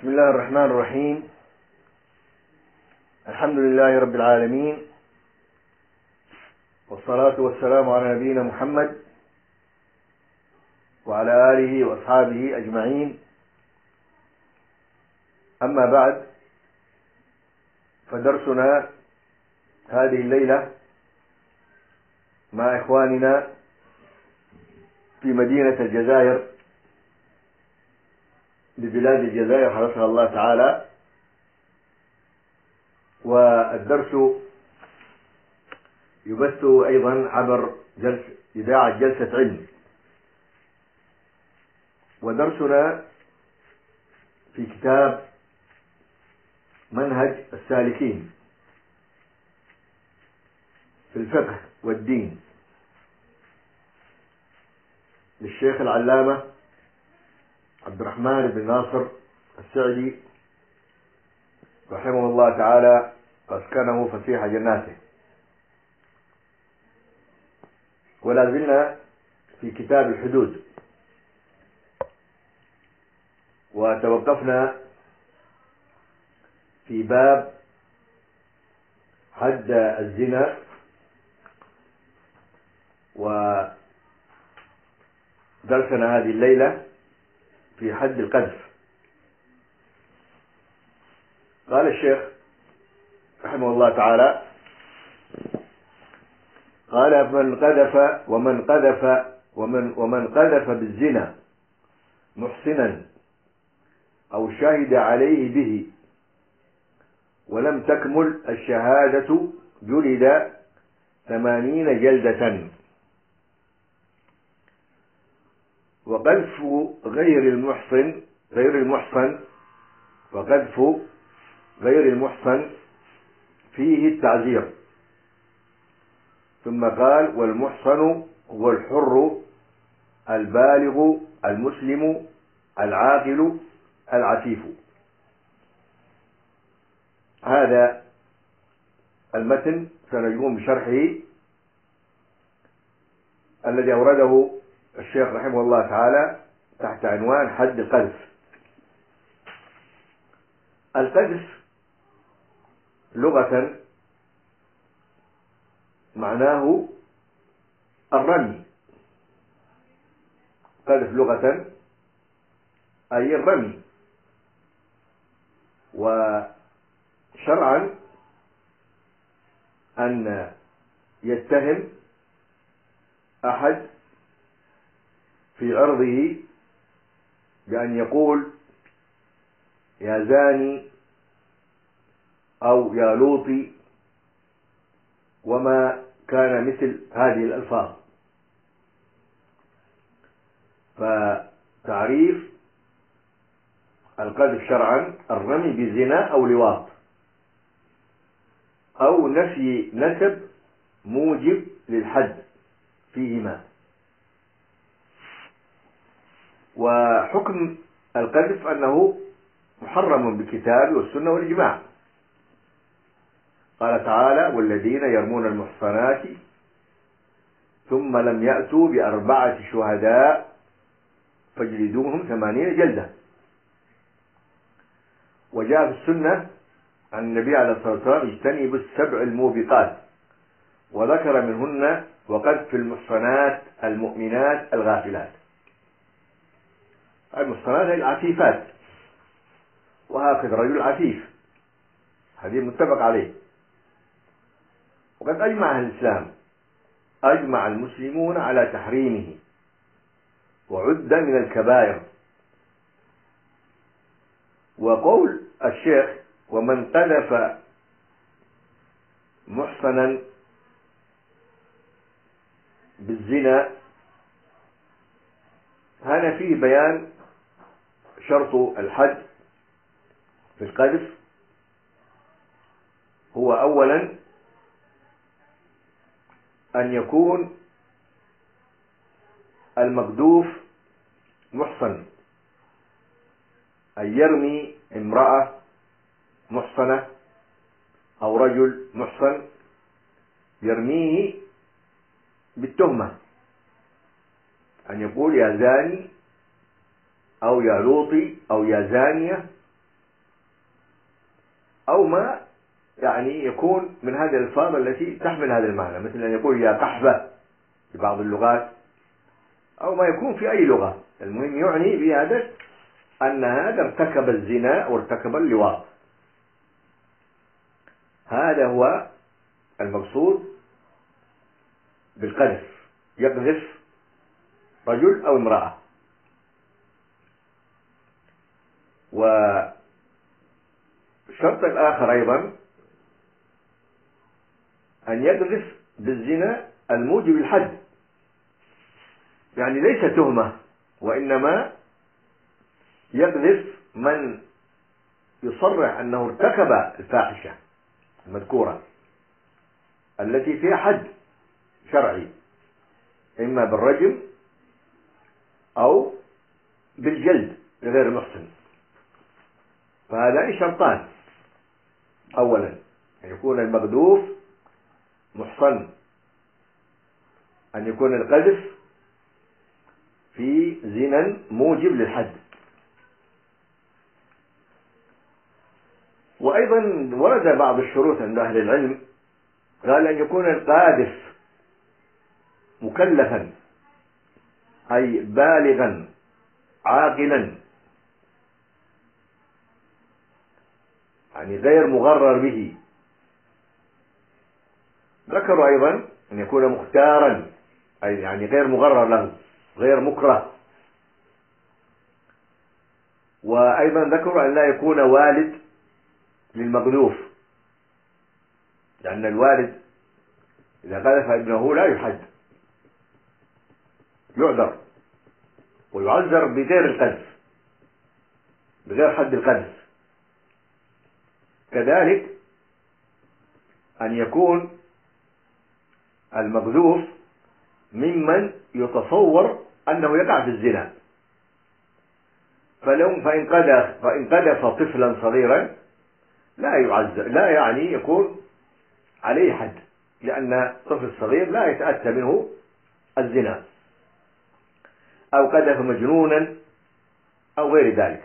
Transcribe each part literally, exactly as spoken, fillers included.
بسم الله الرحمن الرحيم. الحمد لله رب العالمين، والصلاة والسلام على نبينا محمد وعلى آله وأصحابه أجمعين. أما بعد، فدرسنا هذه الليلة مع إخواننا في مدينة الجزائر ببلاد الجزائر حفظها الله تعالى، والدرس يبث أيضا عبر جلس إذاعة جلسة علم. ودرسنا في كتاب منهج السالكين في الفقه والدين للشيخ العلامة عبد الرحمن بن ناصر السعدي رحمه الله تعالى واسكنه فسيح جناته. ولا زلنا في كتاب الحدود، وتوقفنا في باب حد الزنا، ودرسنا هذه الليلة في حد القذف. قال الشيخ رحمه الله تعالى: قال: من قذف ومن قذف ومن ومن قذف بالزنا محسنا أو شهد عليه به ولم تكمل الشهادة جلد ثمانين جلدة. وقذف غير المحصن غير المحصن وقذف غير المحصن فيه التعزير. ثم قال: والمحصن هو الحر البالغ المسلم العاقل العفيف. هذا المتن سنقوم بشرحه الذي أورده الشيخ رحمه الله تعالى تحت عنوان حد القذف. القذف لغة معناه الرمي. قذف لغة أي الرمي، وشرعا أن يتهم أحد في عرضه بأن يقول يا زاني أو يا لوطي وما كان مثل هذه الألفاظ. فتعريف القذف شرعا الرمي بزنا أو لواط أو نفي نسب موجب للحد فيهما. وحكم القذف أنه محرم بالكتاب والسنة والإجماع. قال تعالى: والذين يرمون المحصنات ثم لم يأتوا بأربعة شهداء فاجلدوهم ثمانين جلدة. وجاء في السنة عن النبي عليه الصلاة والسلام: اجتنبوا السبع الموبقات، وذكر منهن وقذف المحصنات المؤمنات الغافلات. المحصنات هي العفيفات، وهكذا رجل عفيف، هذه متفق عليه. وقد أجمع أهل الإسلام أجمع المسلمون على تحريمه، وعد من الكبائر. وقول الشيخ: ومن قذف محصنا بالزنا، هذا فيه بيان شرط الحد في القذف. هو أولا أن يكون المقذوف محصن، أن يرمي امرأة محصنة أو رجل محصن يرميه بالتهمة، أن يقول يا زاني أو يا لوطي أو يا زانية أو ما يعني يكون من هذه الألفاظ التي تحمل هذا المعنى، مثل أن يقول يا قحبة في بعض اللغات، أو ما يكون في أي لغة. المهم يعني بهذا أن هذا ارتكب الزنا أو ارتكب اللواط. هذا هو المقصود بالقذف، يقذف رجل أو امرأة. والشرط الآخر أيضا أن يقذف بالزنا الموجب الحد، يعني ليس تهمة، وإنما يقذف من يصرح أنه ارتكب الفاحشة المذكورة التي فيها حد شرعي، إما بالرجم أو بالجلد لغير المحسن. فهذان شرطان: أولا أن يكون المقذوف محصن، أن يكون القذف في زنا موجب للحد. وأيضا ورد بعض الشروط عند أهل العلم، قال أن يكون القاذف مكلفا، أي بالغا عاقلا، يعني غير مغرر به. ذكروا أيضا أن يكون مختارا، أي يعني غير مغرر له، غير مكره. وأيضا ذكروا أن لا يكون والد للمقذوف، لأن الوالد إذا قذف ابنه لا يحد، يعذر ويعذر بغير القذف، بغير حد القذف. كذلك أن يكون المقذوف ممن يتصور أنه يقع في الزنا، فلو فإن قذف فإن قذف طفلا صغيرا لا يعذر، لا يعني يكون عليه حد، لأن الطفل الصغير لا يتأتى منه الزنا، أو قذف مجنونا أو غير ذلك.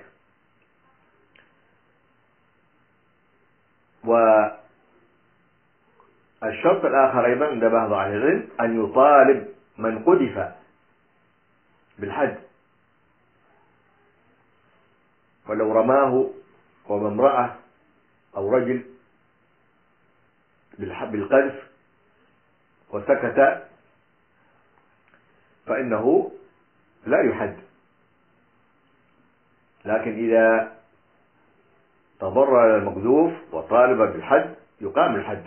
والشرط الآخر أيضا عند بعض أهل العلم أن يطالب من قذف بالحد، ولو رماه وهو امرأة أو رجل بالقذف وسكت فإنه لا يحد، لكن إذا تضرر المقذوف وطالب بالحد يقام الحد.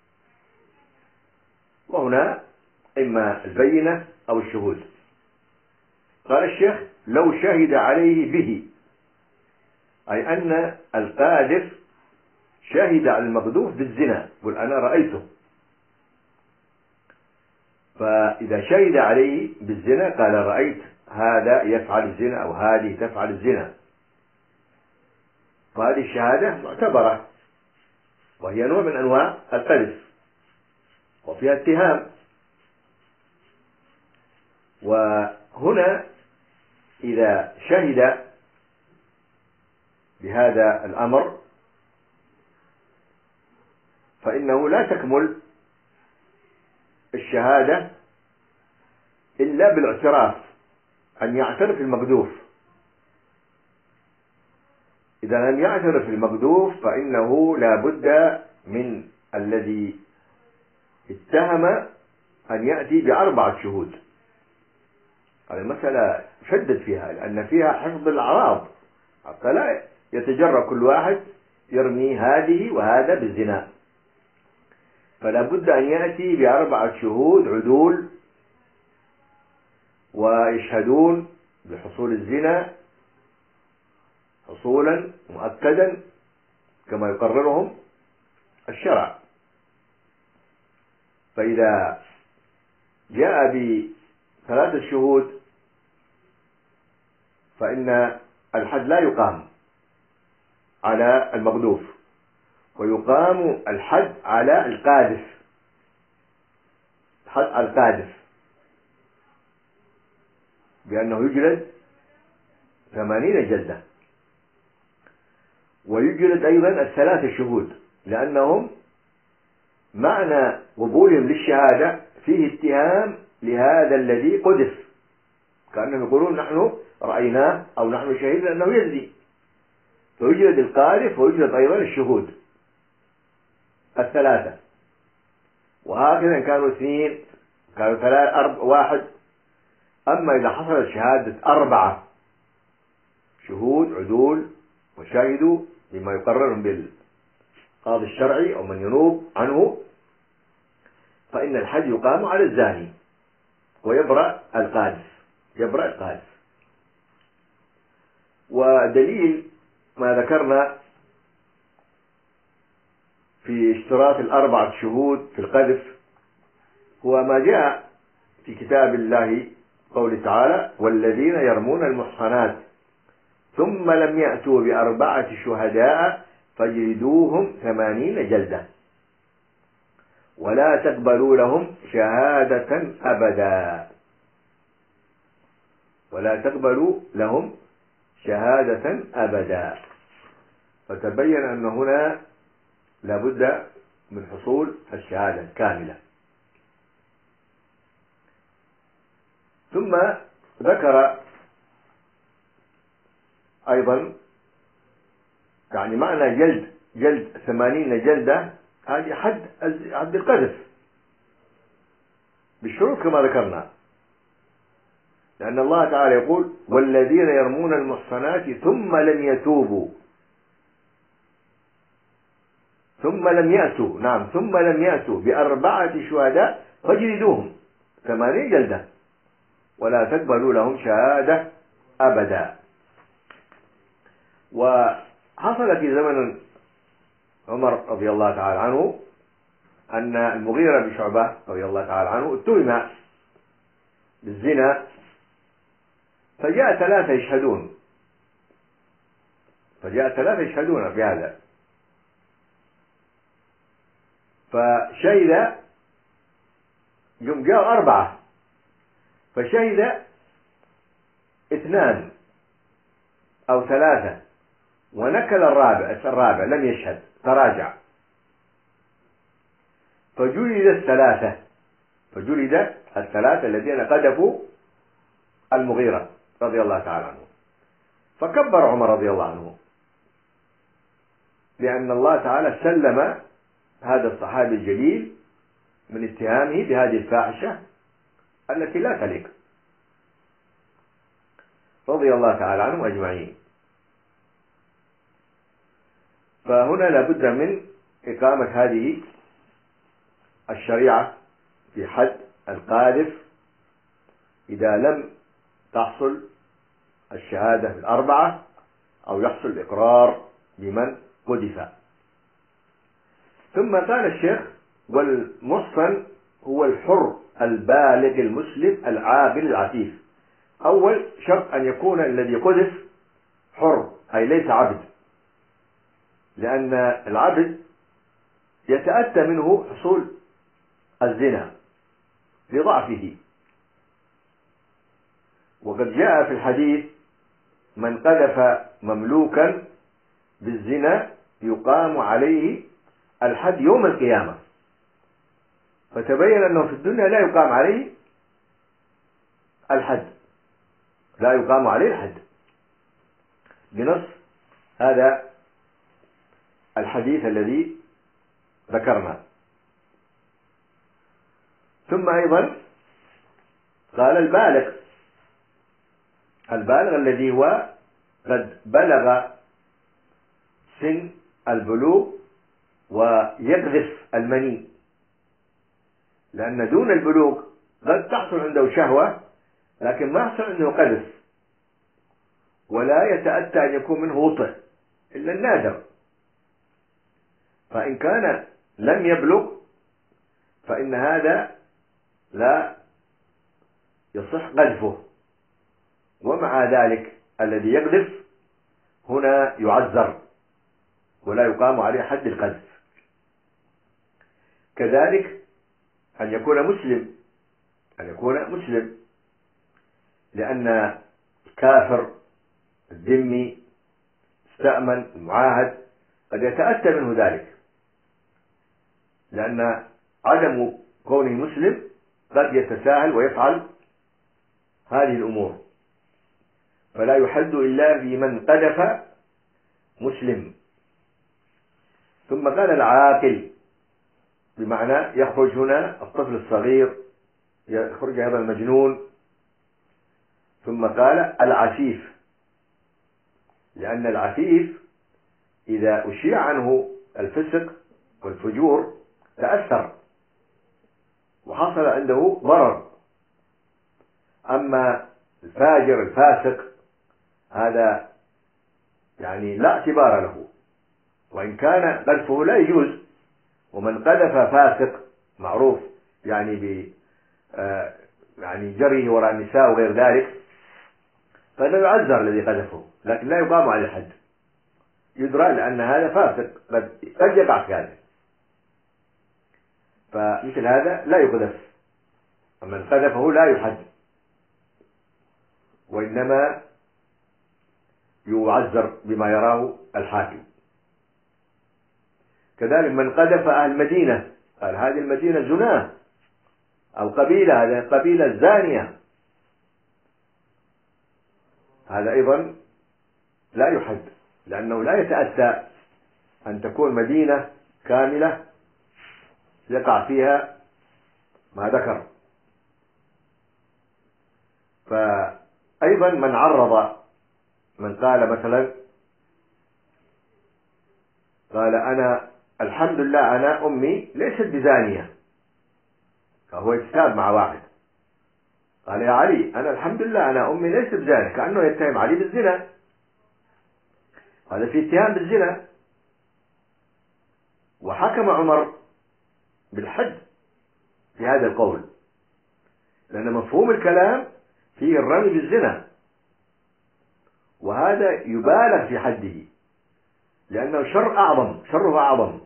وهنا إما البينة أو الشهود. قال الشيخ: لو شهد عليه به، أي أن القاذف شهد على المقذوف بالزنا، قل أنا رأيته. فإذا شهد عليه بالزنا قال رأيت هذا يفعل الزنا أو هذه تفعل الزنا، فهذه الشهادة معتبرة، وهي نوع من أنواع القذف وفيها اتهام. وهنا إذا شهد بهذا الأمر فإنه لا تكمل الشهادة إلا بالاعتراف، أن يعترف المقذوف. إذا لم يعترف المقذوف فإنه لا بد من الذي اتهم أن يأتي بأربعة شهود. هذه المسألة شدد فيها، لأن فيها حفظ الأعراض، حتى لا يتجرأ كل واحد يرمي هذه وهذا بالزنا. فلا بد أن يأتي بأربعة شهود عدول ويشهدون بحصول الزنا حصولا مؤكدا كما يقررهم الشرع. فإذا جاء بثلاثة شهود فإن الحد لا يقام على المقذوف، ويقام الحد على القاذف، حد القاذف بأنه يجلد ثمانين جلدة. ويجلد أيضا الثلاثة شهود، لأنهم معنى قبولهم للشهادة فيه اتهام لهذا الذي قذف، كأنهم يقولون نحن رأيناه أو نحن شهدنا أنه يزني، فيجلد القاذف ويجلد أيضا الشهود الثلاثة. وهكذا كانوا اثنين، كانوا ثلاثة، أربع، واحد. أما إذا حصلت شهادة أربعة شهود عدول وشاهدوا بما يقررهم بالقاضي الشرعي أو من ينوب عنه، فإن الحد يقام على الزاني ويبرأ القاذف، يبرأ القاذف. ودليل ما ذكرنا في اشتراط الأربعة شهود في القذف هو ما جاء في كتاب الله قوله تعالى: والذين يرمون المحصنات ثم لم يأتوا بأربعة شهداء فاجلدوهم ثمانين جلدة ولا تقبلوا لهم شهادة أبدا، ولا تقبلوا لهم شهادة أبدا. فتبين أن هنا لابد من حصول الشهادة الكاملة. ثم ذكر أيضا يعني معنى جلد جلد ثمانين جلدة، هذه حد حد القذف بالشروط كما ذكرنا، لأن الله تعالى يقول: والذين يرمون المحصنات ثم لم يتوبوا ثم لم يأتوا نعم ثم لم يأتوا بأربعة شهداء فاجلدوهم ثمانين جلدة ولا تقبلوا لهم شهادة أبدا. وحصل في زمن عمر رضي الله تعالى عنه أن المغيرة بن شعبة رضي الله تعالى عنه اتهم بالزنا، فجاء ثلاثة يشهدون فجاء ثلاثة يشهدون في هذا، فشهد يوم جاء أربعة، فشهد اثنان أو ثلاثة ونكل الرابع الرابع لم يشهد، تراجع، فجلد الثلاثة فجلد الثلاثة الذين قذفوا المغيرة رضي الله تعالى عنه. فكبر عمر رضي الله عنه لأن الله تعالى سلم هذا الصحابي الجليل من اتهامه بهذه الفاحشة التي لا تليق، رضي الله تعالى عنهم أجمعين. فهنا لابد من إقامة هذه الشريعة في حد القاذف إذا لم تحصل الشهادة الأربعة أو يحصل الإقرار بمن قذف. ثم قال الشيخ: والمحصن هو الحر البالغ المسلم العاقل العفيف. أول شرط أن يكون الذي قذف حر، أي ليس عبد، لأن العبد يتأتى منه حصول الزنا لضعفه. وقد جاء في الحديث: من قذف مملوكا بالزنا يقام عليه الحد يوم القيامة. فتبين أنه في الدنيا لا يقام عليه الحد، لا يقام عليه الحد بنص هذا الحديث الذي ذكرنا. ثم أيضا قال: البالغ البالغ الذي هو قد بلغ سن البلوغ ويقذف المني، لأن دون البلوغ قد تحصل عنده شهوة لكن ما يحصل عنده قذف، ولا يتأتى أن يكون منه وطئ إلا النادر. فإن كان لم يبلغ فإن هذا لا يصح قذفه، ومع ذلك الذي يقذف هنا يعذر ولا يقام عليه حد القذف. كذلك أن يكون مسلم أن يكون مسلم لأن الكافر الذمي المستأمن المعاهد قد يتأتى منه ذلك، لأن عدم كونه مسلم قد يتساهل ويفعل هذه الأمور، فلا يحد إلا في من قذف مسلم. ثم قال العاقل، بمعنى يخرج هنا الطفل الصغير، يخرج هذا المجنون. ثم قال العفيف، لأن العفيف إذا أشيع عنه الفسق والفجور تأثر وحصل عنده ضرر. أما الفاجر الفاسق هذا يعني لا اعتبار له، وإن كان قذفه لا يجوز. ومن قذف فاسق معروف يعني ب آه يعني جريه وراء النساء وغير ذلك، فإنه يعذر الذي قذفه، لكن لا يقام عليه الحد، يدرى لأن هذا فاسق قد قد يقع في هذا، فمثل هذا لا يقذف. من قذفه لا يحد، وإنما يعذر بما يراه الحاكم. كذلك من قذف أهل المدينة، قال هذه المدينة زناه، أو قبيلة، هذه القبيلة الزانية، هذا أيضا لا يحد، لأنه لا يتأتى أن تكون مدينة كاملة يقع فيها ما ذكر. فأيضا من عرض، من قال مثلا قال أنا الحمد لله أنا أمي ليست بزانية، فهو يتساب مع واحد قال يا علي أنا الحمد لله أنا أمي ليست بزانية، كأنه يتهم علي بالزنا، هذا في اتهام بالزنا. وحكم عمر بالحد في هذا القول، لأن مفهوم الكلام فيه الرمي بالزنا، وهذا يبالغ في حده، لأنه شر أعظم، شره أعظم،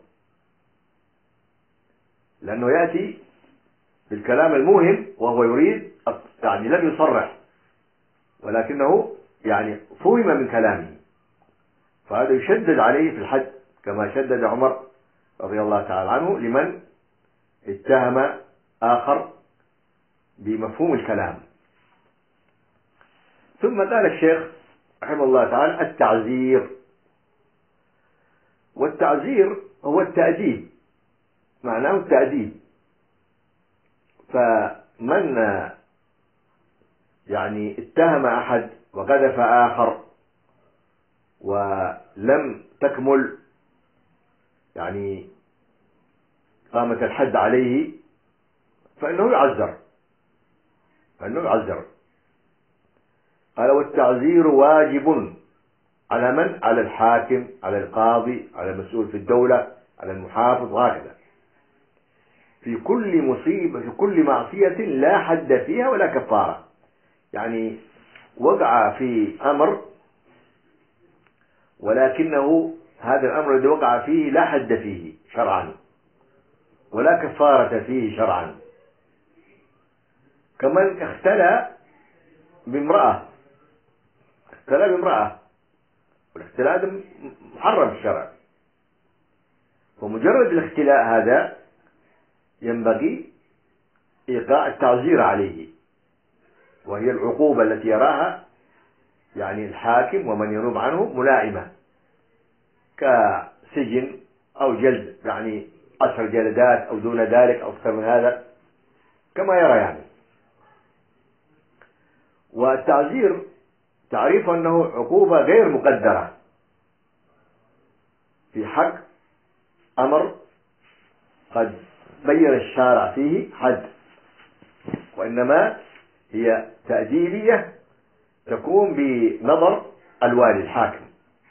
لأنه يأتي بالكلام الموهم وهو يريد يعني لم يصرح، ولكنه يعني فهم من كلامه، فهذا يشدد عليه في الحد كما شدد عمر رضي الله تعالى عنه لمن اتهم آخر بمفهوم الكلام. ثم قال الشيخ رحمه الله تعالى التعزير، والتعزير هو التأديب، معناه التأديب. فمن يعني اتهم أحد وقذف آخر ولم تكمل يعني قامت الحد عليه فإنه يعذر، فإنه يعذر. قال والتعزير واجب على من؟ على الحاكم، على القاضي، على المسؤول في الدولة، على المحافظ، وهكذا في كل مصيبة، في كل معصية لا حد فيها ولا كفارة. يعني وقع في أمر ولكنه هذا الأمر الذي وقع فيه لا حد فيه شرعا ولا كفارة فيه شرعا. كمن اختلى بامرأة، اختلى بامرأة، والاختلاء محرم الشرع، ومجرد الاختلاء هذا ينبغي إيقاع التعزير عليه، وهي العقوبة التي يراها يعني الحاكم ومن ينوب عنه ملائمة، كسجن أو جلد يعني عشر جلدات أو دون ذلك أو أكثر من هذا كما يرى يعني. والتعزير تعريف أنه عقوبة غير مقدرة في حق أمر قد بين الشارع فيه حد، وإنما هي تأديبية تكون بنظر الوالي الحاكم.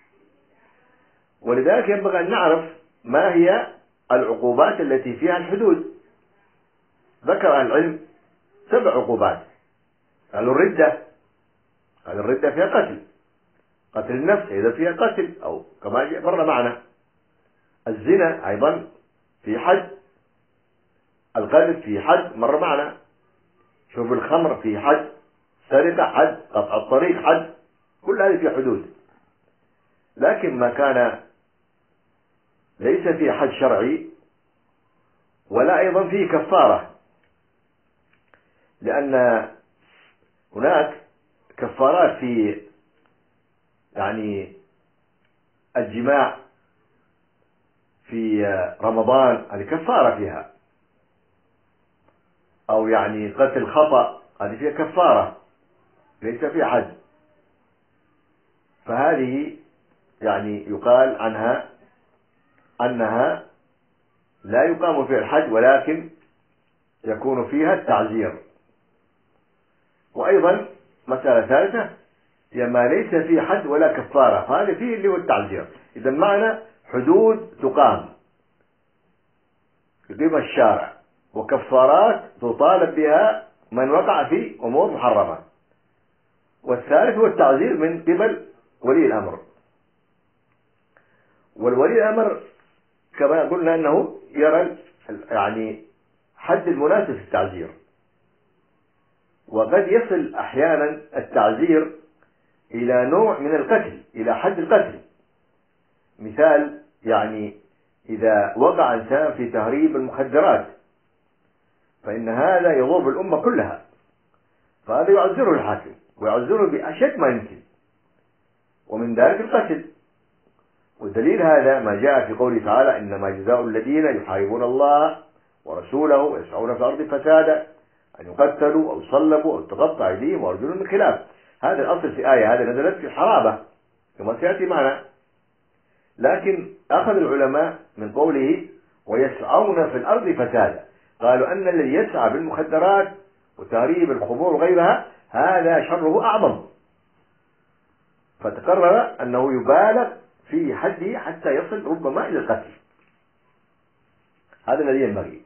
ولذلك ينبغي أن نعرف ما هي العقوبات التي فيها الحدود. ذكر أهل العلم سبع عقوبات. قالوا الردة، قال الردة فيها قتل، قتل النفس إذا فيها قتل أو كما مر معنا. الزنا أيضا في حد، القذف في حد مر معنا، شرب الخمر في حد، سرقة حد، قطع الطريق حد، كل هذه في حدود. لكن ما كان ليس فيه حد شرعي ولا أيضا فيه كفارة، لأن هناك كفارات في يعني الجماع في رمضان، هذه كفارة فيها، أو يعني قتل خطأ هذه فيها كفارة ليس فيها حد، فهذه يعني يقال عنها أنها لا يقام فيها الحد ولكن يكون فيها التعزير. وأيضا مسألة ثالثة هي ما ليس فيه حد ولا كفارة، فهذا فيه اللي هو التعزير. إذا معنى حدود تقام يقيم الشارع، وكفارات تطالب بها من وقع في أمور محرمة، والثالث هو التعزير من قبل ولي الأمر. والولي الأمر كما قلنا أنه يرى يعني حد المناسب في التعزير، وقد يصل أحيانا التعزير إلى نوع من القتل، إلى حد القتل. مثال يعني إذا وقع إنسان في تهريب المخدرات فإن هذا يضر الأمة كلها، فهذا يعزره الحاكم ويعزره بأشد ما يمكن، ومن ذلك القتل. والدليل هذا ما جاء في قوله تعالى: إنما جزاء الذين يحاربون الله ورسوله ويسعون في الأرض فسادا أن يقتلوا أو يصلبوا أو تقطع أيديهم وأرجلهم من خلاف. هذا الأصل في آية، هذا نزلت في الحرابة كما سيأتي معنا، لكن أخذ العلماء من قوله ويسعون في الأرض فسادا، قالوا أن الذي يسعى بالمخدرات وتهريب الخمور وغيرها هذا شره أعظم، فتقرر أنه يبالغ في حده حتى يصل ربما إلى القتل. هذا الذي ينبغي.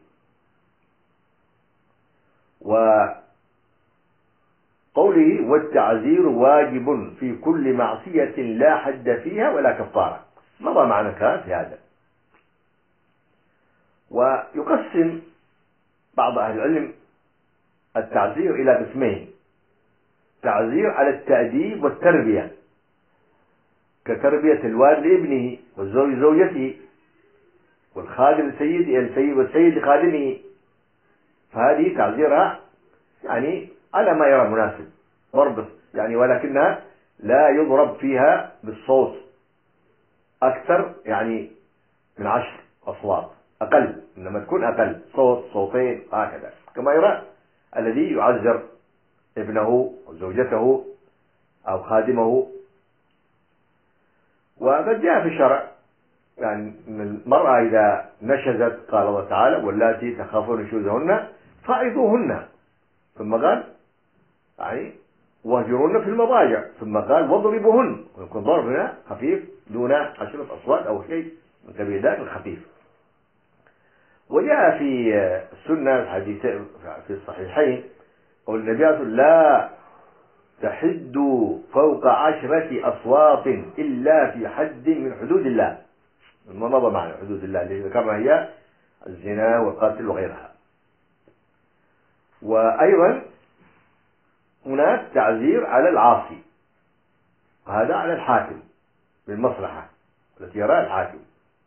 وقوله والتعزير واجب في كل معصية لا حد فيها ولا كفارة، مضى معنا كلام في هذا. ويقسم بعض أهل العلم التعزير إلى قسمين: تعزير على التأديب والتربية، كتربية الوالد لابنه والزوج لزوجته والخادم لسيده السيد والسيد لخادمه، فهذه تعزيرها يعني على ما يرى مناسب ضرب يعني، ولكنها لا يضرب فيها بالصوت أكثر يعني من عشر أصوات، أقل، إنما تكون أقل صوت صوتين هكذا، كما يرى الذي يعزر ابنه أو زوجته أو خادمه. وقد جاء في الشرع يعني المرأة إذا نشزت قال الله تعالى: واللاتي تخافون نشوزهن فعظوهن، ثم قال يعني واهجروهن في المضاجع، ثم قال واضربوهن، ويكون ضرب هنا خفيف دون عشرة أصوات أو شيء من قبيل ذلك الخفيف. وجاء في السنة الحديث في الصحيحين قول النبي عليه الصلاة لا تحدوا فوق عشرة أصوات إلا في حد من حدود الله، ما مضى معنا حدود الله اللي ذكرنا هي الزنا والقتل وغيرها. وأيضا هناك تعزير على العاصي، وهذا على الحاكم بالمصلحة التي يراها الحاكم.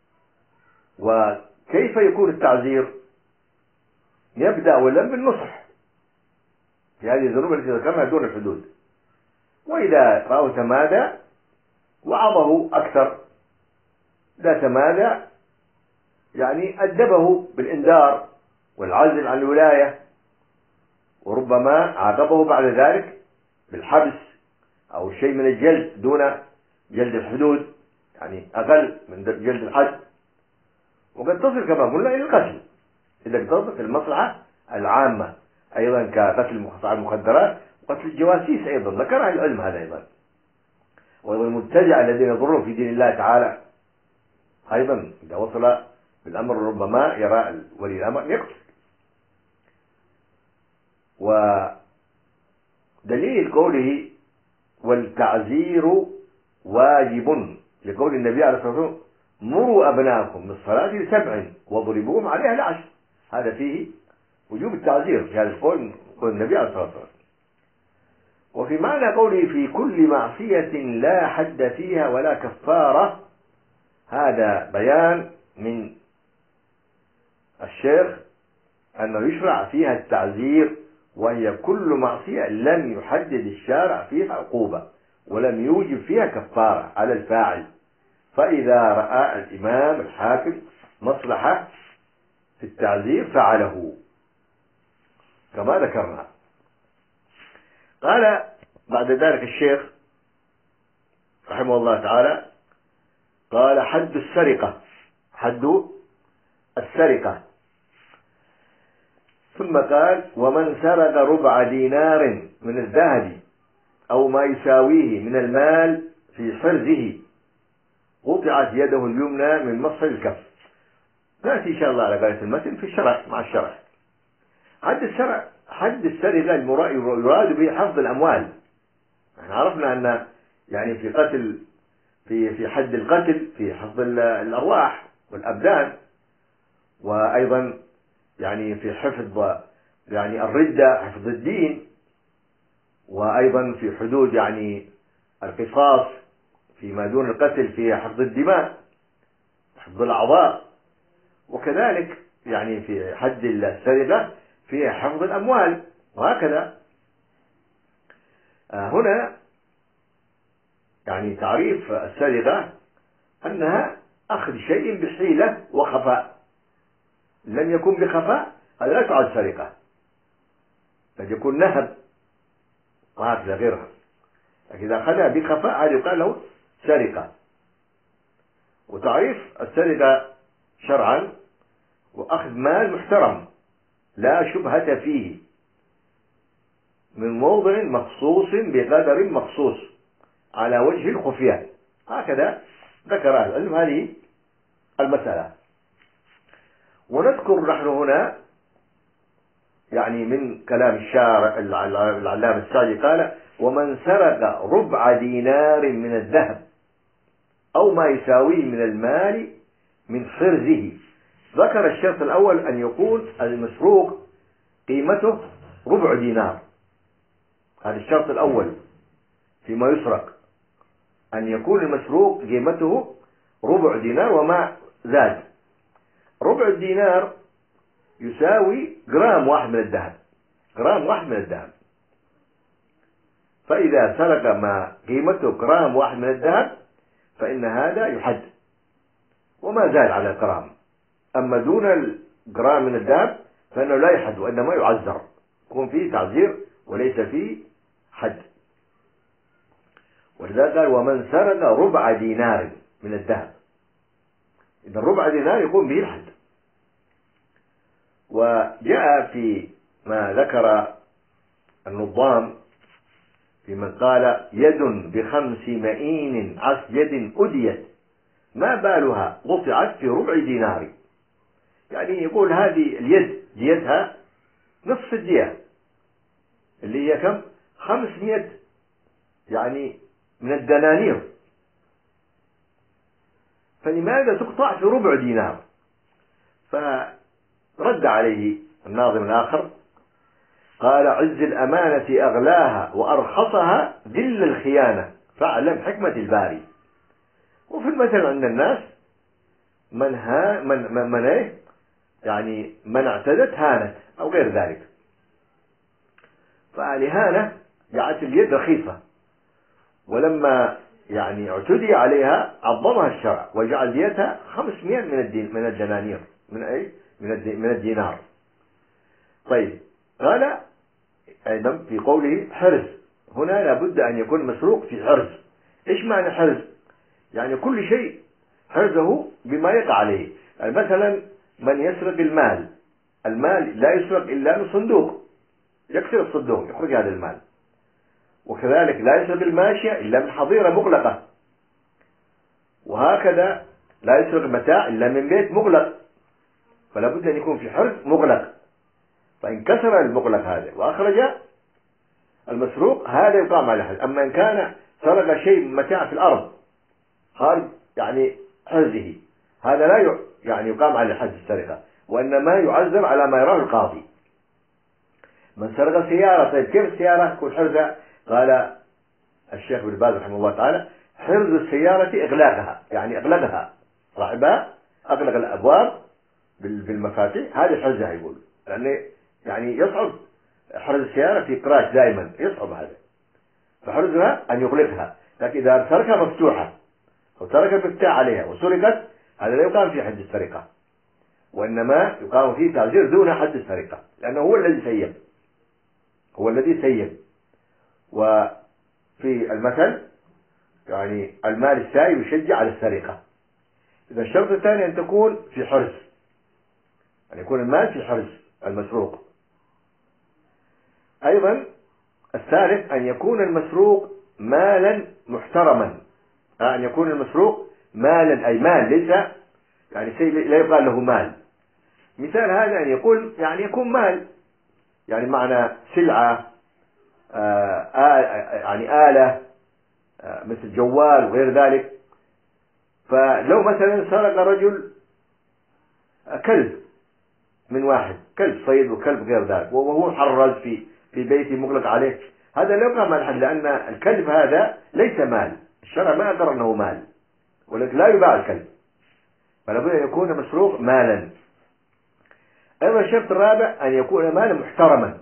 وكيف يكون التعزير؟ يبدأ أولا بالنصح في هذه الذنوب التي ذكرناها دون الحدود، وإذا رأوا تمادى وعظه أكثر، لا تمادى يعني أدبه بالإنذار والعزل عن الولاية، وربما عاقبه بعد ذلك بالحبس أو شيء من الجلد دون جلد الحدود، يعني أقل من جلد الحد. وقد تصل كما قلنا إلى القتل إذا اقتضت المصلحة العامة، أيضا كقتل المخدرات وقتل الجواسيس أيضا ذكر أهل العلم هذا أيضا، وأيضا المبتدع الذين يضرون في دين الله تعالى أيضا إذا وصل بالأمر ربما يرى ولي الأمر يقتل. ودليل قوله والتعزير واجب لقول النبي عليه الصلاة والسلام مروا أبناءكم بالصلاة لسبع واضربوهم عليها لعشر، هذا فيه وجوب التعزير في هذا القول قول النبي عليه الصلاة والسلام. وفي معنى قوله في كل معصية لا حد فيها ولا كفارة، هذا بيان من الشيخ أنه يشرع فيها التعزير، وهي كل معصية لم يحدد الشارع فيها عقوبة ولم يوجب فيها كفارة على الفاعل، فإذا رأى الإمام الحاكم مصلحة في التعزير فعله كما ذكرنا. قال بعد ذلك الشيخ رحمه الله تعالى، قال حد السرقة، حد السرقة، ثم قال ومن سرق ربع دينار من الذهب أو ما يساويه من المال في حرزه قطعت يده اليمنى من مفصل الكف. نأتي إن شاء الله على قراءة المتن في الشرح مع الشرح. حد الشرع حد السرقة يراد به حفظ الأموال. احنا عرفنا أن يعني في قتل في في حد القتل في حفظ الأرواح والأبدان، وأيضا يعني في حفظ يعني الردة حفظ الدين، وأيضا في حدود يعني القصاص فيما دون القتل في حفظ الدماء حفظ الأعضاء، وكذلك يعني في حد السرقة في حفظ الأموال، وهكذا. آه هنا يعني تعريف السرقة أنها أخذ شيء بحيلة وخفاء، لم يكن بخفاء هذا لا تعد سرقة، قد يكون نهب وهكذا غيرها، لكن إذا أخذها بخفاء هذا يقال له سرقة. وتعريف السرقة شرعا وأخذ مال محترم لا شبهة فيه من موضع مخصوص بقدر مخصوص على وجه الخفية، هكذا ذكر أهل العلم هذه المسألة. ونذكر نحن هنا يعني من كلام الشارع العلامة السعدي قال ومن سرق ربع دينار من الذهب أو ما يساويه من المال من حرزه. ذكر الشرط الأول أن يكون المسروق قيمته ربع دينار، هذا الشرط الأول فيما يسرق، أن يكون المسروق قيمته ربع دينار وما زاد. ربع الدينار يساوي جرام واحد من الذهب، جرام واحد من الذهب، فإذا سرق ما قيمته جرام واحد من الذهب فإن هذا يحد وما زاد على الجرام. أما دون الجرام من الذهب فإنه لا يحد وإنما يعزر، يكون فيه تعزير وليس فيه حد. ولذلك قال ومن سرق ربع دينار من الذهب، إذا ربع دينار يكون به الحد. وجاء في ما ذكر النظام في من قال يد بخمس مئين عسجد أديت ما بالها قطعت في ربع دينار، يعني يقول هذه اليد ديتها نصف الدية اللي هي كم؟ خمسمائة يعني من الدنانير، فلماذا تقطع في ربع دينار؟ فرد عليه الناظم الآخر قال عز الأمانة أغلاها وأرخصها ذل الخيانة فاعلم حكمة الباري. وفي المثل عند الناس من ها من من, من ايه يعني من اعتدت هانت أو غير ذلك، فالإهانة جعلت اليد رخيصة، ولما يعني اعتدي عليها عظمها الشرع وجعل ديتها خمسمائة من الدين من الدنانير من أي من من الدينار. طيب قال أيضا في قوله حرز، هنا لابد أن يكون مسروق في حرز. إيش معنى حرز؟ يعني كل شيء حرزه بما يقع عليه. يعني مثلا من يسرق المال، المال لا يسرق إلا من صندوق، يكسر الصندوق يخرج هذا المال. وكذلك لا يسرق الماشية إلا من حظيرة مغلقة، وهكذا لا يسرق المتاع إلا من بيت مغلق، فلا بد أن يكون في حرز مغلق. فإن كسر المغلق هذا وأخرج المسروق هذا يقام على حد. أما إن كان سرق شيء من متاع في الأرض خارج يعني حرزه هذا لا يعني يقام على حد السرقة، وإنما يعذر على ما يراه القاضي. من سرق سيارة، طيب كيف السيارة تكون حرزة قال الشيخ ابن باز رحمه الله تعالى: حرز السيارة إغلاقها، يعني أغلقها صاحبها، أغلق الأبواب بالمفاتيح، هذه حرزها يقول، لأن يعني يصعب حرز السيارة في قراش دائما، يصعب هذا، فحرزها أن يغلقها. لكن إذا تركها مفتوحة أو ترك المفتاح عليها وسرقت، هذا لا يقام في حد السرقة، وإنما يقام فيه تعزير دون حد السرقة، لأنه هو الذي سيب، هو الذي سيب. وفي المثل يعني المال السائب يشجع على السرقة. إذا الشرط الثاني أن تكون في حرز، أن يكون المال في حرز المسروق. أيضا الثالث أن يكون المسروق مالا محترما، أن يكون المسروق مالا، أي مال ليس يعني شيء لا يقال له مال. مثال هذا أن يقول يعني يكون مال، يعني معنى سلعة، آه آه يعني آلة، آه مثل جوال وغير ذلك. فلو مثلا سرق رجل كلب من واحد، كلب صيد وكلب غير ذلك، وهو محرز في في بيته مغلق عليه، هذا لا يقام على الحد، لأن الكلب هذا ليس مال، الشرع ما أقر أنه مال، ولكن لا يباع الكلب، فلا بد أن يكون مسروق مالا. أيضا الشرط الرابع أن يكون مالا محترما.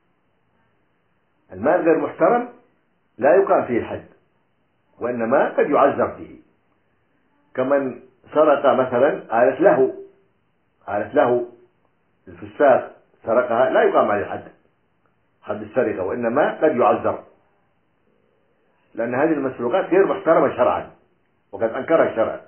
المال غير محترم لا يقام فيه الحد، وإنما قد يعذر فيه، كمن سرق مثلا آلة له، آلة له الفساق سرقها، لا يقام عليه الحد، حد السرقة، وإنما قد يعذر، لأن هذه المسروقات غير محترمة شرعا، وقد أنكرها الشرع.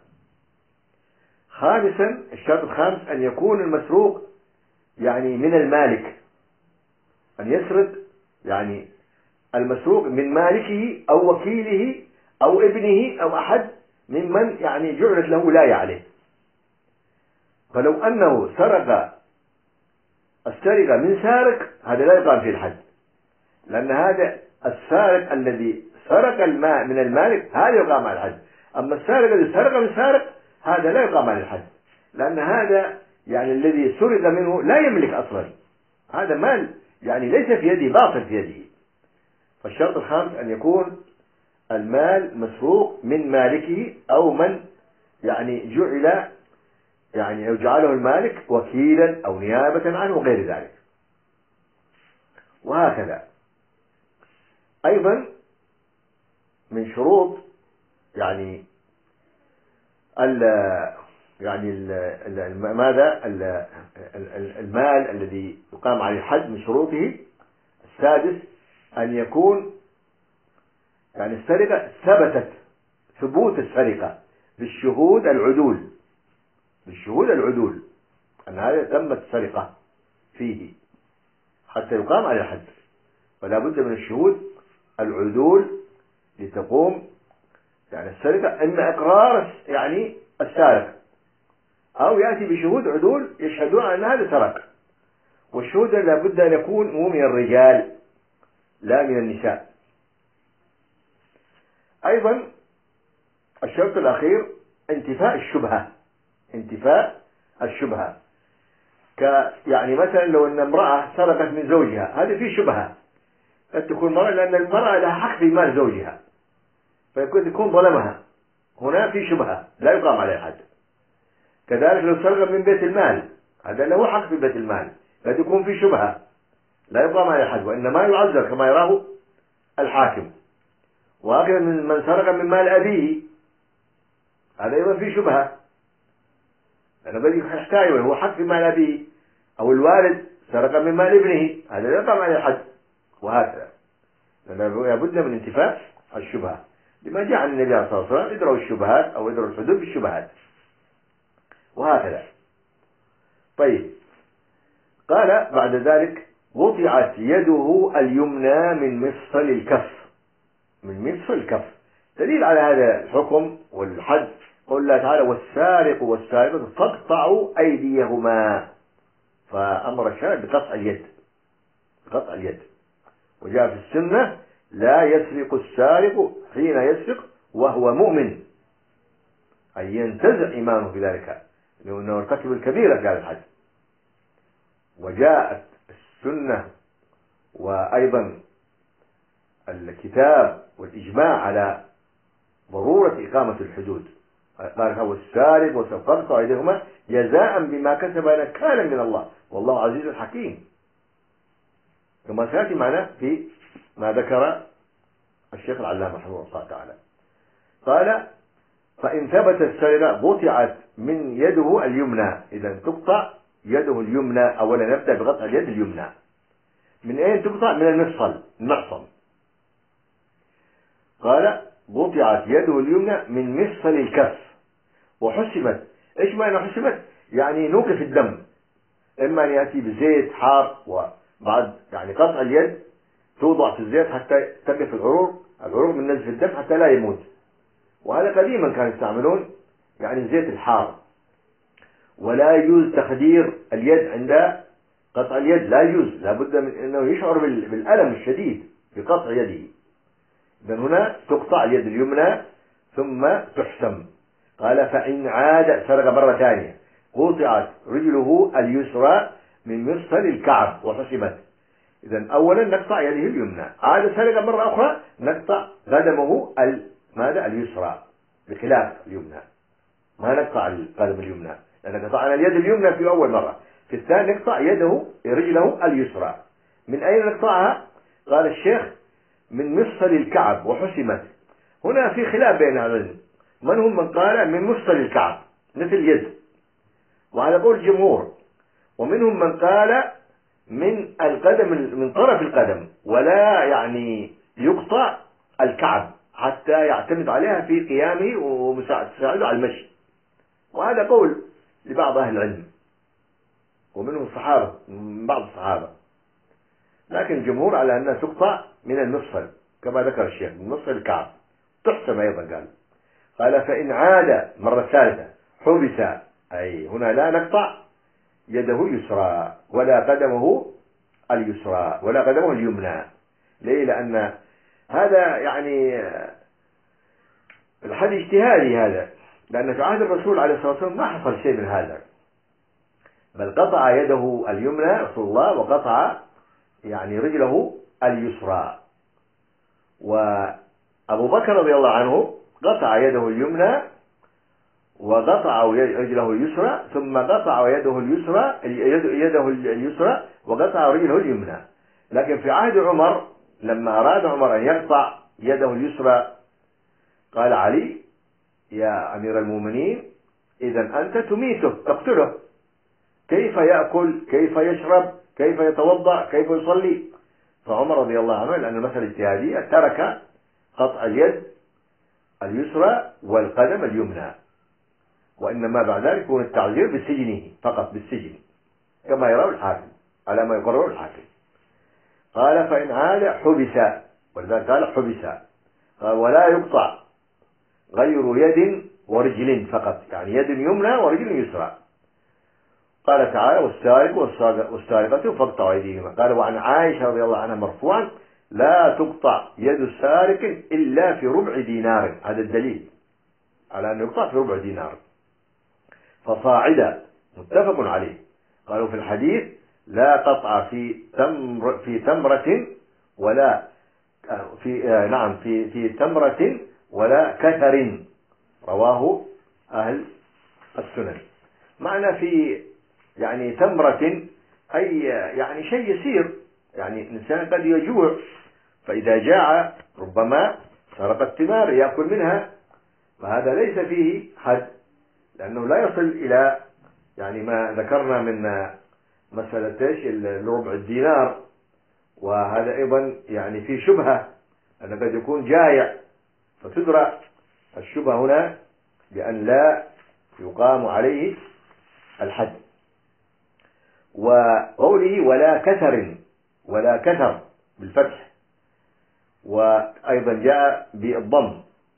خامسا الشرط الخامس أن يكون المسروق يعني من المالك، أن يسرق يعني المسروق من مالكه أو وكيله أو ابنه أو أحد ممن يعني جعلت له ولاية عليه. فلو أنه سرق السرقة من سارق، هذا لا يقام فيه الحد، لأن هذا السارق الذي سرق الماء من المالك هذا يقام على الحد. أما السارق الذي سرق من سارق هذا لا يقام على الحد، لأن هذا يعني الذي سرق منه لا يملك أصلا، هذا مال يعني ليس في يده، باطل في يده. فالشرط الخامس أن يكون المال مسروق من مالكه أو من يعني جعل يعني يجعله المالك وكيلا أو نيابة عنه وغير ذلك، وهكذا. أيضا من شروط يعني ال يعني ال ماذا ال المال الذي يقام عليه الحد، من شروطه السادس أن يكون يعني السرقة ثبتت، ثبوت السرقة بالشهود العدول، بالشهود العدول أن هذا تمت السرقة فيه حتى يقام على الحد، فلا بد من الشهود العدول لتقوم يعني السرقة، إما إقرار يعني السارق أو يأتي بشهود عدول يشهدون أن هذا سرق، والشهود لا بد أن يكون مو من الرجال لا من النساء. أيضا الشرط الأخير انتفاء الشبهة، انتفاء الشبهة، ك يعني مثلا لو أن امرأة سرقت من زوجها، هذه في شبهة، قد تكون امرأة لأن المرأة لها حق في مال زوجها، فيكون يكون ظلمها، هنا في شبهة لا يقام عليه حد. كذلك لو سرق من بيت المال، هذا له حق في بيت المال، قد يكون في شبهة لا يقام عليه حد، وإنما يعذر كما يراه الحاكم. وهكذا من من سرق من مال أبيه، هذا أيضا في شبهة، لأنه قد يحتاج وهو حق في مال أبيه، أو الوالد سرق من مال ابنه، هذا لا يقام عليه حد، وهكذا. لابد من انتفاء الشبهة، لما جاء عن النبي صلى الله عليه وسلم: ادروا الشبهات أو ادروا الحدود بالشبهات، وهكذا. طيب، قال بعد ذلك: قطعت يده اليمنى من مفصل الكف، من مفصل الكف. دليل على هذا الحكم والحد قول الله تعالى: والسارق والسارقة فاقطعوا أيديهما، فأمر الشرع بقطع اليد، قطع اليد. وجاء في السنة: لا يسرق السارق حين يسرق وهو مؤمن، أي ينتزع إيمانه في ذلك، لأنه ارتكب الكبيرة في هذا الحد. وجاءت السنة وأيضا الكتاب والإجماع على ضرورة إقامة الحدود. قال هو السارق وسوف أيديهما جزاء بما كسب نكالا من الله والله عزيز حكيم، كما سيأتي معنا في ما ذكر الشيخ العلامة رحمه الله تعالى. قال فإن ثبت السرقة قطعت من يده اليمنى. إذا تقطع يده اليمنى. أولا نبدأ بقطع اليد اليمنى. من أين تقطع؟ من المفصل، المعصم. قال قطعت يده اليمنى من مفصل الكف وحسمت. إيش معنى حسمت؟ يعني نوقف الدم، إما أن يأتي بزيت حار، وبعد يعني قطع اليد توضع في الزيت حتى تقف العروق العروق من نزف الدم حتى لا يموت. وهذا قديما كانوا يستعملون يعني الزيت الحار. ولا يجوز تخدير اليد عند قطع اليد، لا يجوز، لابد من أنه يشعر بالألم الشديد بقطع يده. إذن هنا تقطع اليد اليمنى ثم تحسم. قال فإن عاد سرق مرة ثانية قطعت رجله اليسرى من مفصل الكعب وحسمت. إذن أولا نقطع يده اليمنى، عاد سرق مرة أخرى نقطع قدمه ماذا اليسرى بخلاف اليمنى، ما نقطع القدم اليمنى لأن قطعنا اليد اليمنى في أول مرة، في الثاني نقطع يده رجله اليسرى. من أين نقطعها؟ قال الشيخ من مفصل الكعب وحسمت. هنا في خلاف بين العلماء، من هم من قال من مفصل الكعب مثل اليد، وهذا قول الجمهور، ومنهم من قال من القدم من طرف القدم، ولا يعني يقطع الكعب حتى يعتمد عليها في قيامه ومساعده على المشي. وهذا قول لبعض أهل العلم ومنهم الصحابة، من بعض الصحابة، لكن الجمهور على أنها تقطع من المفصل كما ذكر الشيخ من مفصل الكعب تحسم أيضا. قال قال فإن عاد مرة ثالثة حبس، أي هنا لا نقطع يده اليسرى ولا قدمه اليسرى ولا قدمه اليمنى. ليه؟ لأن هذا يعني الحد اجتهادي هذا، لأن في عهد الرسول عليه الصلاة والسلام ما حصل شيء من هذا، بل قطع يده اليمنى رسول الله وقطع يعني رجله اليسرى. وأبو بكر رضي الله عنه قطع يده اليمنى وقطع رجله اليسرى ثم قطع يده اليسرى يده اليسرى وقطع رجله اليمنى. لكن في عهد عمر لما أراد عمر أن يقطع يده اليسرى قال علي يا أمير المؤمنين إذا أنت تميته تقتله، كيف يأكل كيف يشرب كيف يتوضأ كيف يصلي؟ فعمر رضي الله عنه لأن المسألة اجتهادية ترك قطع اليد اليسرى والقدم اليمنى، وإنما بعد ذلك يكون التعذير بسجنه فقط، بالسجن كما يرى الحاكم على ما يقرر الحاكم. قال فإن عاد حبس، ولذلك قال حبس. قال ولا يقطع غير يد ورجل فقط، يعني يد يمنى ورجل يسرى. قال تعالى والسارق والسارقة فاقطعوا أيديهما. قال وعن عائشة رضي الله عنها مرفوعا لا تقطع يد سارق إلا في ربع دينار. هذا الدليل على أن يقطع في ربع دينار فصاعدا، متفق عليه. قالوا في الحديث لا قطع في تمر في تمرة ولا في آه نعم في في تمرة ولا كثر، رواه أهل السنن. معنى في يعني تمرة أي يعني شيء يسير، يعني الإنسان قد يجوع فإذا جاع ربما سرق الثمار يأكل منها، فهذا ليس فيه حد لأنه لا يصل إلى يعني ما ذكرنا من مسألة ايش الربع الدينار. وهذا أيضا يعني في شبهة أنه قد يكون جائع فتدرى الشبهة هنا بأن لا يقام عليه الحد. وقوله ولا كثر، ولا كثر بالفتح، وأيضا جاء بالضم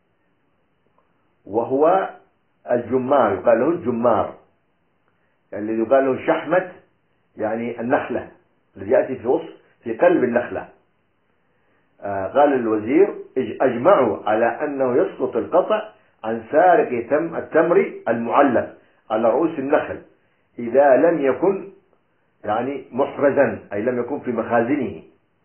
وهو الجمار، يقال له الجمار الذي يقال له شحمة يعني النخلة الذي يأتي في وسط في قلب النخلة. آه قال الوزير أجمعوا على أنه يسقط القطع عن سارق تم التمر المعلق على رؤوس النخل إذا لم يكن يعني محرزا، أي لم يكن في مخازنه،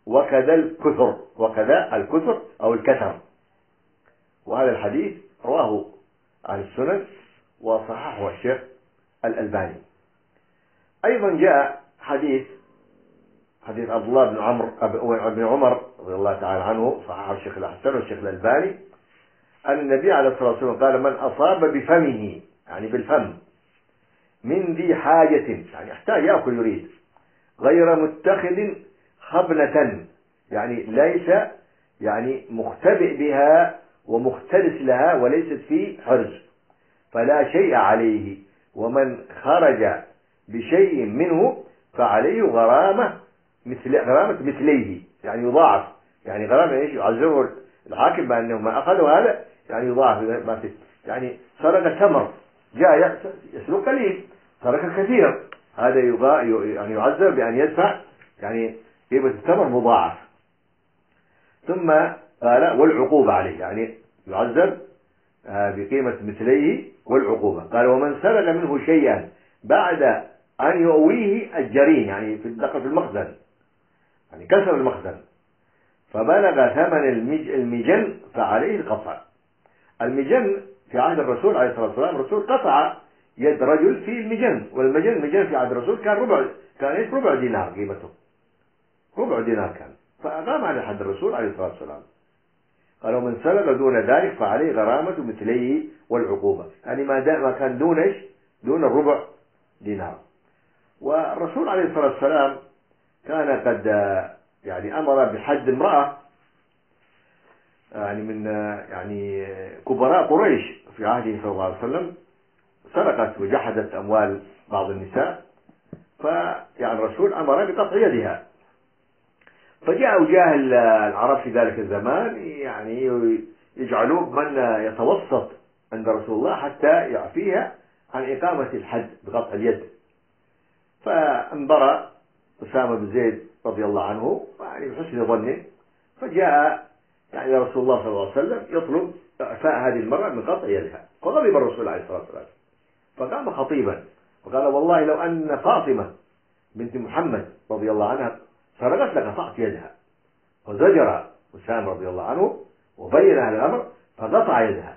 وكذا الكثر، وكذا الكثر أو الكثر. وهذا الحديث رواه عن السنن وصححه الشيخ الألباني. أيضا جاء حديث حديث عبد الله بن عمرو بن عمر رضي الله تعالى عنه، صححه الشيخ الحسن والشيخ الألباني، أن النبي عليه الصلاة والسلام قال: من أصاب بفمه، يعني بالفم، من ذي حاجة، يعني يحتاج يأكل يريد، غير متخذ خبنة، يعني ليس يعني مختبئ بها ومختلس لها وليست في حرز، فلا شيء عليه، ومن خرج بشيء منه فعليه غرامة مثل غرامة مثليه، يعني يضاعف، يعني غرامة ايش؟ يعذره الحاكم بأنه ما أخذه هذا، يعني يضاعف ما في، يعني سرق تمر جاء يسرق قليل، سرق الكثير، هذا يضاع يعني يعذر بأن يدفع يعني قيمة التمر مضاعف. ثم قال: والعقوبة عليه، يعني يعذر بقيمة مثليه والعقوبة. قال: ومن سرق منه شيئا بعد أن يؤويه الجرين، يعني في دخل في المخزن، يعني كسر المخزن، فبلغ ثمن المجن فعليه القطع. المجن في عهد الرسول عليه الصلاة والسلام، الرسول قطع يد رجل في المجن، والمجن المجن في عهد الرسول كان ربع، كان ايش؟ ربع دينار قيمته، ربع دينار كان، فأقام على حد الرسول عليه الصلاة والسلام. قال: ومن سرق دون ذلك فعليه غرامة مثليه والعقوبة، يعني ما ما كان دون ايش؟ دون الربع دينار. والرسول عليه الصلاة والسلام كان قد يعني أمر بحد امرأة يعني من يعني كبراء قريش في عهده صلى الله عليه وسلم، سرقت وجحدت أموال بعض النساء، فيعني الرسول أمر بقطع يدها. فجاء جاهل العرب في ذلك الزمان يعني يجعلوه من يتوسط عند رسول الله حتى يعفيها عن إقامة الحد بقطع اليد. فانبرأ أسامة بن زيد رضي الله عنه يعني بحسن ظنه، فجاء يعني رسول الله صلى الله عليه وسلم يطلب إعفاء هذه المرأة من قطع يدها، فغضب الرسول عليه الصلاة والسلام، فقام خطيبا وقال: والله لو أن فاطمة بنت محمد رضي الله عنها سرقت لقطعت يدها. فزجر أسامة رضي الله عنه وبين هذا الأمر فقطع يدها،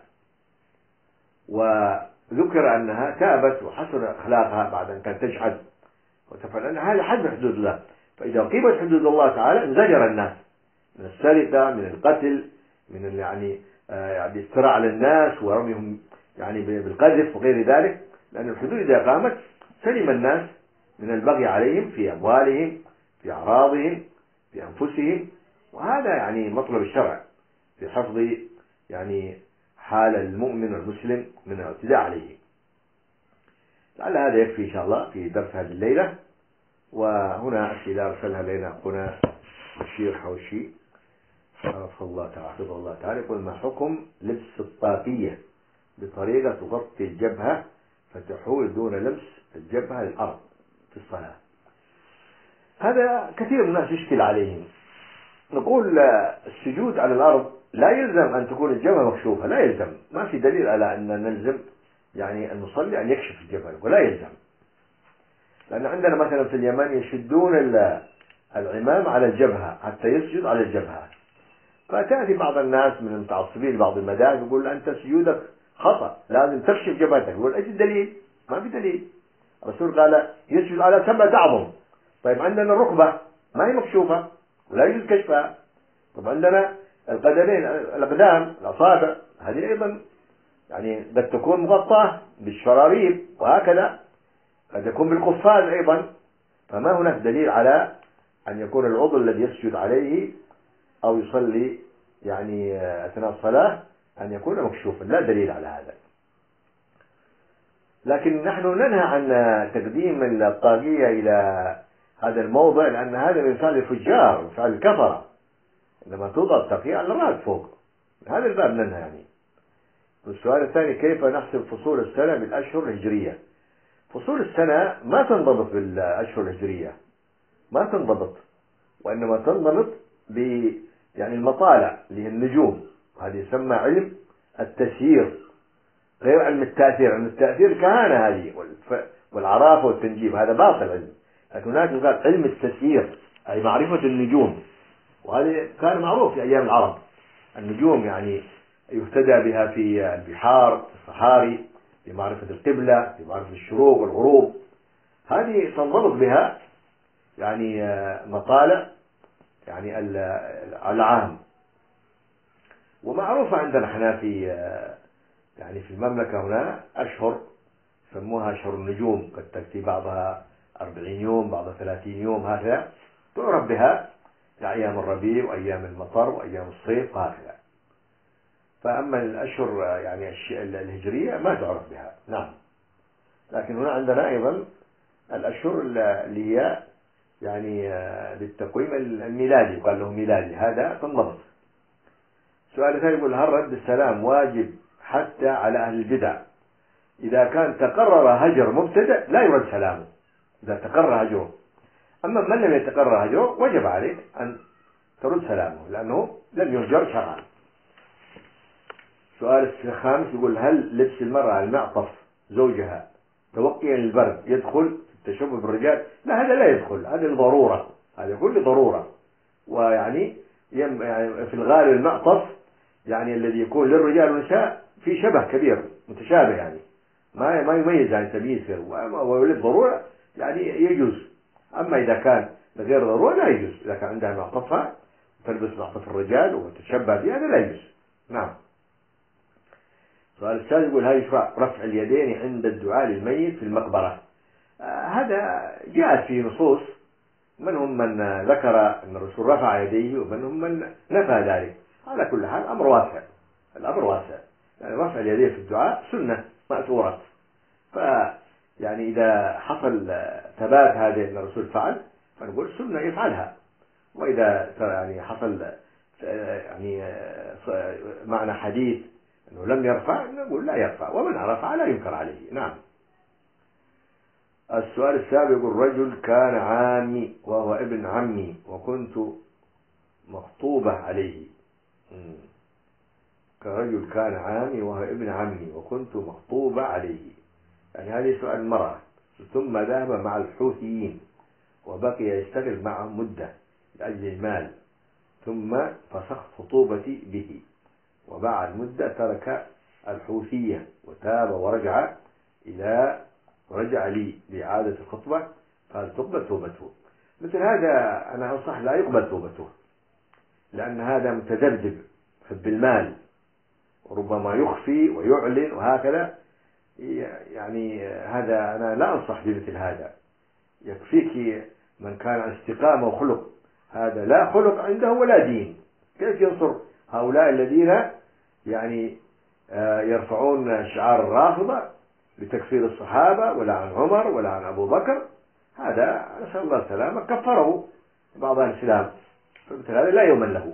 وذكر أنها تابت وحسن أخلاقها بعد أن كانت تجحد وتفعل، أن هذا حد من حدود الله، فإذا قيمت حدود الله تعالى انزجر الناس من السرقة، من القتل، من يعني يعني الافتراء على الناس ورميهم يعني بالقذف وغير ذلك، لأن الحدود إذا قامت سلم الناس من البغي عليهم في أموالهم، في أعراضهم، في أنفسهم، وهذا يعني مطلب الشرع في حفظ يعني حال المؤمن والمسلم من الاعتداء عليه. لعل هذا يكفي إن شاء الله في درس هذه الليلة. وهنا أسئلة أرسلها لنا أخونا الشيخ حوشي حفظه الله تعالى حفظه الله تعالى، يقول: ما حكم لبس الطاقية بطريقة تغطي الجبهة فتحول دون لمس الجبهة للأرض في الصلاة؟ هذا كثير من الناس يشكل عليهم. نقول السجود على الأرض لا يلزم أن تكون الجبهة مكشوفة، لا يلزم، ما في دليل على أن نلزم يعني المصلي أن يكشف الجبهة، ولا يلزم، لأن عندنا مثلا في اليمن يشدون العمام على الجبهة حتى يسجد على الجبهة، فتأتي بعض الناس من المتعصبين بعض المذاهب يقول: أنت سجودك خطأ، لازم تكشف جبهتك. يقول: أيش الدليل؟ ما في دليل. الرسول قال: يسجد على سبعة أعظم. طيب عندنا الركبة ما هي مكشوفة ولا يجوز كشفها. طب عندنا القدمين، الأقدام، الأصابع، هذه أيضا يعني قد تكون مغطاة بالشراريب، وهكذا قد يكون بالقفاز أيضا. فما هناك دليل على أن يكون العضو الذي يسجد عليه أو يصلي يعني أثناء الصلاة أن يكون مكشوفا، لا دليل على هذا. لكن نحن ننهى عن تقديم الطاقية إلى هذا الموضع، لأن هذا من فعل الفجار وفعل الكفرة، لما توضع الطاقية على الرأس فوق، هذا الباب ننهى يعني. والسؤال الثاني: كيف نحسب فصول السنة بالأشهر الهجرية؟ فصول السنة ما تنضبط بالأشهر الهجرية، ما تنضبط، وإنما تنضبط ب يعني المطالع اللي هي النجوم، هذه يسمى علم التسيير غير علم التأثير. علم التأثير كهانة هذه والعرافة والتنجيم، هذا باطل علم. لكن هناك يقال علم التسيير، أي معرفة النجوم، وهذا كان معروف في أيام العرب. النجوم يعني يهتدى بها في البحار، في الصحاري، في معرفة القبلة، في معرفة الشروق والغروب. هذه تنضبط بها يعني مطالع يعني العام. ومعروفة عندنا احنا في يعني في المملكة هنا أشهر سموها أشهر النجوم، قد تأتي بعضها أربعين يوم، بعضها ثلاثين يوم، هكذا تعرف بها أيام الربيع وأيام المطر وأيام الصيف وهكذا. فأما الأشهر يعني الهجرية ما تعرف بها. نعم. لكن هنا عندنا أيضا الأشهر اللي هي يعني بالتقويم الميلادي، يقال له ميلادي، هذا تنضبط. سؤال ثاني يقول: هل رد السلام واجب حتى على أهل البدع؟ إذا كان تقرر هجر مبتدع لا يرد سلامه إذا تقرر هجره. أما من لم يتقرر هجره وجب عليك أن ترد سلامه لأنه لم يهجر شرعا. سؤال الخامس يقول: هل لبس المرأة على المعطف زوجها توقيا للبرد يدخل في التشبه بالرجال؟ لا، هذا لا يدخل، هذا الضرورة، هذا يكون لضرورة. ويعني يعني في الغالب المعطف يعني الذي يكون للرجال والنساء في شبه كبير متشابه، يعني ما ما يميز عن تمييز فيه، وللضرورة يعني يجوز. أما إذا كان غير ضرورة لا يجوز. إذا كان عندها معطفها تلبس معطف الرجال وتتشبه به هذا لا يجوز. نعم. السؤال الثالث يقول: هل يشرع رفع اليدين عند الدعاء للميت في المقبرة؟ آه هذا جاءت في نصوص، منهم من ذكر أن الرسول رفع يديه ومنهم من نفى ذلك. على كل حال أمر واسع، الأمر واسع، يعني رفع اليدين في الدعاء سنة مأثورة. فيعني إذا حصل ثبات هذه أن الرسول فعل فنقول سنة يفعلها، وإذا يعني حصل يعني معنى حديث أنه لم يرفع نقول لا يرفع، ومن رفع لا ينكر عليه. نعم. السؤال السابع يقول: رجل كان عامي وهو ابن عمي وكنت مخطوبة عليه. كرجل كان عامي وهو ابن عمي وكنت مخطوبة عليه، يعني هذه سؤال المرأة. ثم ذهب مع الحوثيين وبقي يشتغل معهم مدة لأجل المال، ثم فسخت خطوبتي به، وبعد مدة ترك الحوثية وتاب ورجع إلى ورجع لي لإعادة الخطبة، فهل تقبل توبته؟ مثل هذا أنا أنصح لا يقبل توبته، لأن هذا متذبذب حب المال، وربما يخفي ويعلن وهكذا. يعني هذا أنا لا أنصح بمثل هذا. يكفيك من كان على استقامة وخلق، هذا لا خلق عنده ولا دين. كيف ينصر هؤلاء الذين يعني يرفعون شعار الرافضة بتكفير الصحابة ولا عن عمر ولا عن أبو بكر؟ هذا نسأل الله السلامة كفره بعض الإسلام، فمثل هذا لا يؤمن له.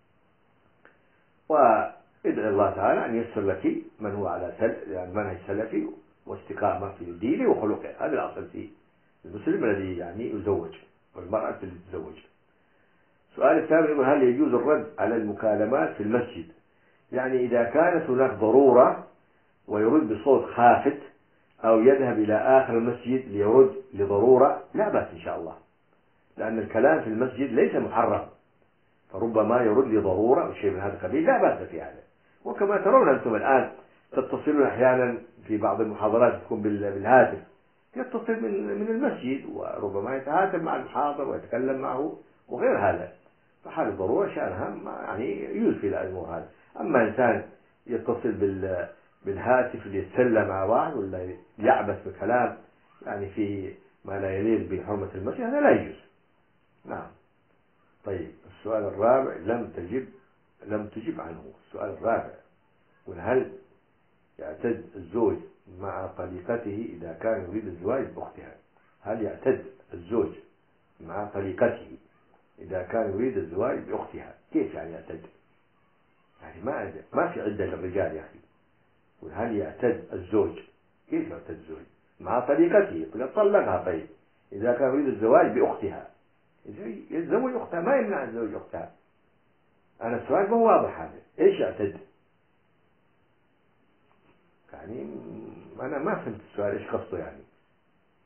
وادعي الله تعالى أن ييسر لك من هو على سل... يعني منهج سلفي واستقامة في دينه وخلقه. هذا الأصل في المسلم الذي يعني يزوج والمرأة التي تتزوج. سؤال الثاني يقول: هل يجوز الرد على المكالمات في المسجد؟ يعني إذا كانت هناك ضرورة ويرد بصوت خافت أو يذهب إلى آخر المسجد ليرد لضرورة لا بأس إن شاء الله، لأن الكلام في المسجد ليس محرم، فربما يرد لضرورة أو شيء من هذا القبيل، لا بأس في هذا. وكما ترون أنتم الآن تتصلون أحيانا في بعض المحاضرات تكون بالهاتف، يتصل من من المسجد وربما يتهاتف مع المحاضر ويتكلم معه وغير هذا. فحال الضرورة شأنها يعني يجوز في الأمور هذا. أما إنسان يتصل بال بالهاتف ليتسلى مع واحد ولا يعبث بكلام يعني في ما لا يليق بحرمة المسجد هذا لا يجوز. نعم. طيب السؤال الرابع لم تجب لم تجب عنه. السؤال الرابع: هل يعتد الزوج مع طليقته إذا كان يريد الزواج بأختها؟ هل يعتد الزوج مع طليقته إذا كان يريد الزواج بأختها؟ كيف يعني يعتد؟ يعني ما ما في عدة للرجال يا أخي. هل يعتد الزوج؟ كيف يعتد الزوج مع طليقته؟ طلقها. طيب إذا كان يريد الزواج بأختها يتزوج أختها، ما يمنع الزوج أختها. أنا السؤال مو واضح هذا، إيش يعتد؟ يعني أنا ما فهمت السؤال إيش قصده. يعني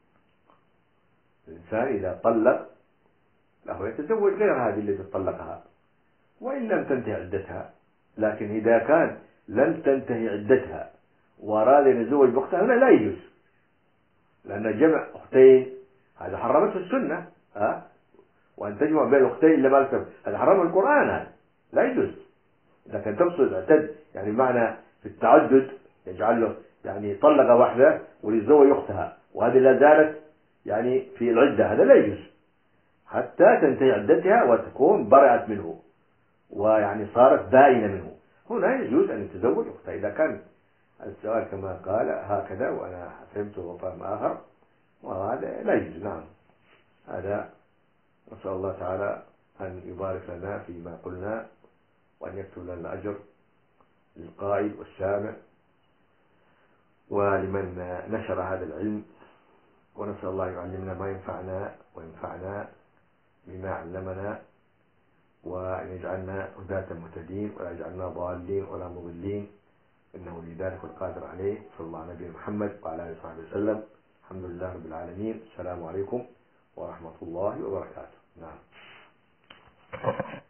الإنسان إذا طلق له يتزوج غير هذه اللي تطلقها، وإن لم تنتهي عدتها. لكن إذا كان لم تنتهي عدتها وأراد أن يتزوج بأختها هنا لا يجوز، لأن جمع أختين هذا حرمته السنة، أه؟ وأن تجمع بين الأختين إلا ما لم، هذا حرمه القرآن، هذا لا يجوز. إذا كان تقصد اعتد يعني معنى في التعدد يجعل له يعني طلق واحدة وليتزوج أختها وهذه لا زالت يعني في العدة، هذا لا يجوز حتى تنتهي عدتها وتكون برئت منه ويعني صارت بائنة منه. هنا يجوز أن يتزوج أختها إذا كان السؤال كما قال هكذا وأنا فهمته فهم آخر، وهذا لا يجوز. نعم، هذا نسأل الله تعالى أن يبارك لنا فيما قلنا وأن يكتب لنا الأجر للقائل والسامع ولمن نشر هذا العلم، ونسأل الله يعلمنا ما ينفعنا وينفعنا بما علمنا، وأن يجعلنا هداة مهتدين ولا يجعلنا ضالين ولا مضلين، إنه لذلك القادر عليه. صلى الله على نبينا محمد وعلى آله وصحبه وسلم. الحمد لله رب العالمين. السلام عليكم ورحمة الله وبركاته. نعم.